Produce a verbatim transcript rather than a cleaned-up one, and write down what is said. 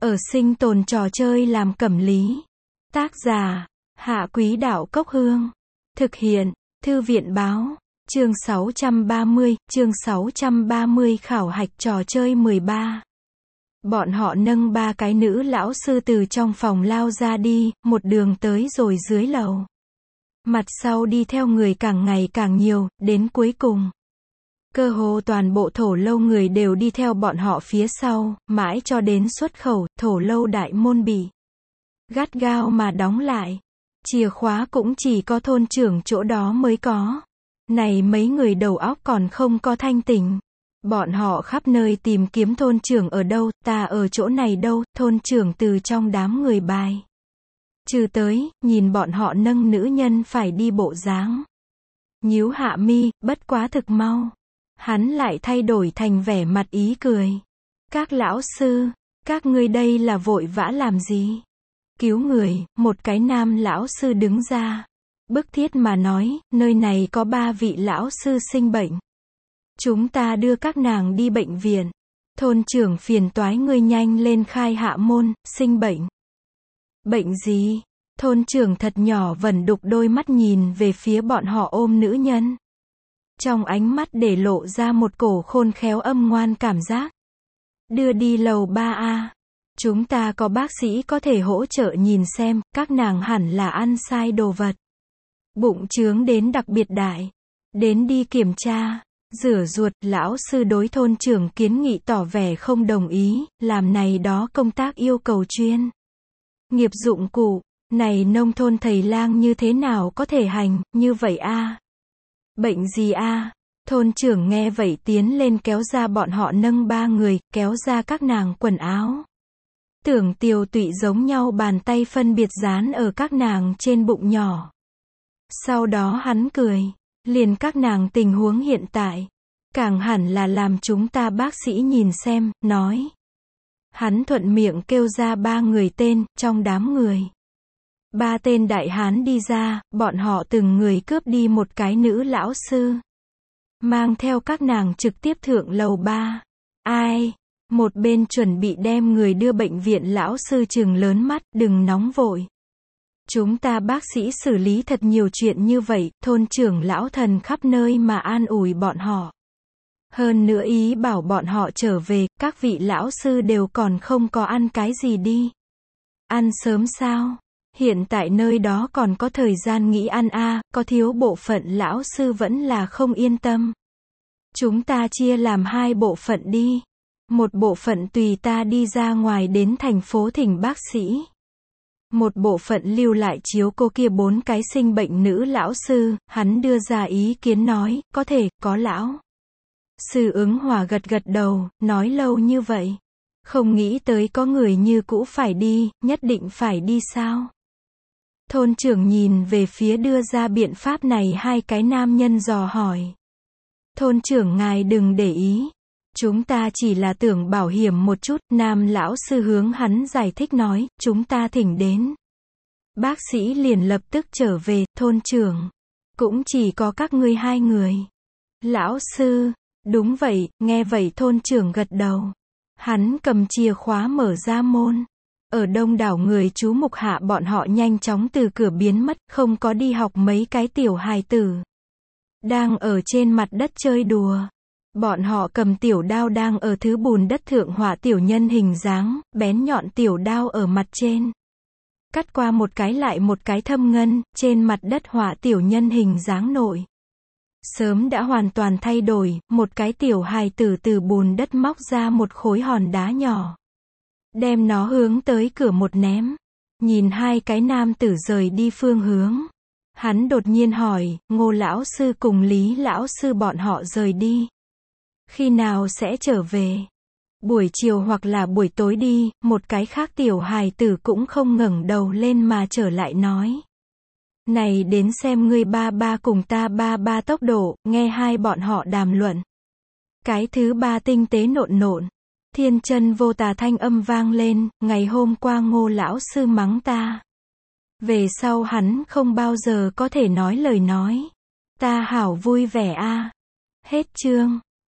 Ở sinh tồn trò chơi làm cẩm lý. Tác giả, Hạ Quý Đạo Cốc Hương. Thực hiện, Thư viện Báo. Chương sáu trăm ba mươi, chương sáu trăm ba mươi khảo hạch trò chơi mười ba. Bọn họ nâng ba cái nữ lão sư từ trong phòng lao ra đi, một đường tới rồi dưới lầu. Mặt sau đi theo người càng ngày càng nhiều, đến cuối cùng. Cơ hồ toàn bộ thổ lâu người đều đi theo bọn họ phía sau, mãi cho đến xuất khẩu, thổ lâu đại môn bị gắt gao mà đóng lại. Chìa khóa cũng chỉ có thôn trưởng chỗ đó mới có. Này mấy người đầu óc còn không có thanh tỉnh. Bọn họ khắp nơi tìm kiếm thôn trưởng ở đâu, ta ở chỗ này đâu, thôn trưởng từ trong đám người bài trừ tới, nhìn bọn họ nâng nữ nhân phải đi bộ dáng. Nhíu hạ mi, bất quá thực mau. Hắn lại thay đổi thành vẻ mặt ý cười. Các lão sư, các ngươi đây là vội vã làm gì? Cứu người, một cái nam lão sư đứng ra. Bức thiết mà nói, nơi này có ba vị lão sư sinh bệnh. Chúng ta đưa các nàng đi bệnh viện. Thôn trưởng phiền toái ngươi nhanh lên khai hạ môn, sinh bệnh. Bệnh gì? Thôn trưởng thật nhỏ vẩn đục đôi mắt nhìn về phía bọn họ ôm nữ nhân. Trong ánh mắt để lộ ra một cổ khôn khéo âm ngoan cảm giác. Đưa đi lầu ba A. Chúng ta có bác sĩ có thể hỗ trợ nhìn xem, các nàng hẳn là ăn sai đồ vật. Bụng trướng đến đặc biệt đại. Đến đi kiểm tra, rửa ruột, lão sư đối thôn trưởng kiến nghị tỏ vẻ không đồng ý, làm này đó công tác yêu cầu chuyên nghiệp dụng cụ, này nông thôn thầy lang như thế nào có thể hành, như vậy a? Bệnh gì a? Thôn trưởng nghe vậy tiến lên kéo ra bọn họ nâng ba người, kéo ra các nàng quần áo. Tưởng tiều tụy giống nhau bàn tay phân biệt dán ở các nàng trên bụng nhỏ. Sau đó hắn cười, liền các nàng tình huống hiện tại. Càng hẳn là làm chúng ta bác sĩ nhìn xem, nói. Hắn thuận miệng kêu ra ba người tên, trong đám người. Ba tên đại hán đi ra, bọn họ từng người cướp đi một cái nữ lão sư. Mang theo các nàng trực tiếp thượng lầu ba. Ai? Một bên chuẩn bị đem người đưa bệnh viện lão sư trừng lớn mắt, đừng nóng vội. Chúng ta bác sĩ xử lý thật nhiều chuyện như vậy, thôn trưởng lão thần khắp nơi mà an ủi bọn họ. Hơn nữa ý bảo bọn họ trở về, các vị lão sư đều còn không có ăn cái gì đi. Ăn sớm sao? Hiện tại nơi đó còn có thời gian nghĩ ăn a, à, có thiếu bộ phận lão sư vẫn là không yên tâm. Chúng ta chia làm hai bộ phận đi. Một bộ phận tùy ta đi ra ngoài đến thành phố thỉnh bác sĩ. Một bộ phận lưu lại chiếu cô kia bốn cái sinh bệnh nữ lão sư, hắn đưa ra ý kiến nói, có thể, có lão. Sư ứng hòa gật gật đầu, nói lâu như vậy. Không nghĩ tới có người như cũ phải đi, nhất định phải đi sao? Thôn trưởng nhìn về phía đưa ra biện pháp này hai cái nam nhân dò hỏi. Thôn trưởng ngài đừng để ý. Chúng ta chỉ là tưởng bảo hiểm một chút, nam lão sư hướng hắn giải thích nói, chúng ta thỉnh đến. Bác sĩ liền lập tức trở về, thôn trưởng. Cũng chỉ có các ngươi hai người. Lão sư, đúng vậy, nghe vậy thôn trưởng gật đầu. Hắn cầm chìa khóa mở ra môn. Ở đông đảo người chú mục hạ bọn họ nhanh chóng từ cửa biến mất, không có đi học mấy cái tiểu hài tử. Đang ở trên mặt đất chơi đùa. Bọn họ cầm tiểu đao đang ở thứ bùn đất thượng họa tiểu nhân hình dáng, bén nhọn tiểu đao ở mặt trên. Cắt qua một cái lại một cái thâm ngân, trên mặt đất họa tiểu nhân hình dáng nội. Sớm đã hoàn toàn thay đổi, một cái tiểu hài tử từ bùn đất móc ra một khối hòn đá nhỏ. Đem nó hướng tới cửa một ném. Nhìn hai cái nam tử rời đi phương hướng. Hắn đột nhiên hỏi, Ngô lão sư cùng Lý lão sư bọn họ rời đi. Khi nào sẽ trở về? Buổi chiều hoặc là buổi tối đi, một cái khác tiểu hài tử cũng không ngẩng đầu lên mà trở lại nói. Này đến xem ngươi ba ba cùng ta ba ba tốc độ, nghe hai bọn họ đàm luận. Cái thứ ba tinh tế nộn nộn. Thiên chân vô tà thanh âm vang lên, ngày hôm qua Ngô lão sư mắng ta. Về sau hắn không bao giờ có thể nói lời nói. Ta hảo vui vẻ a. Hết chương.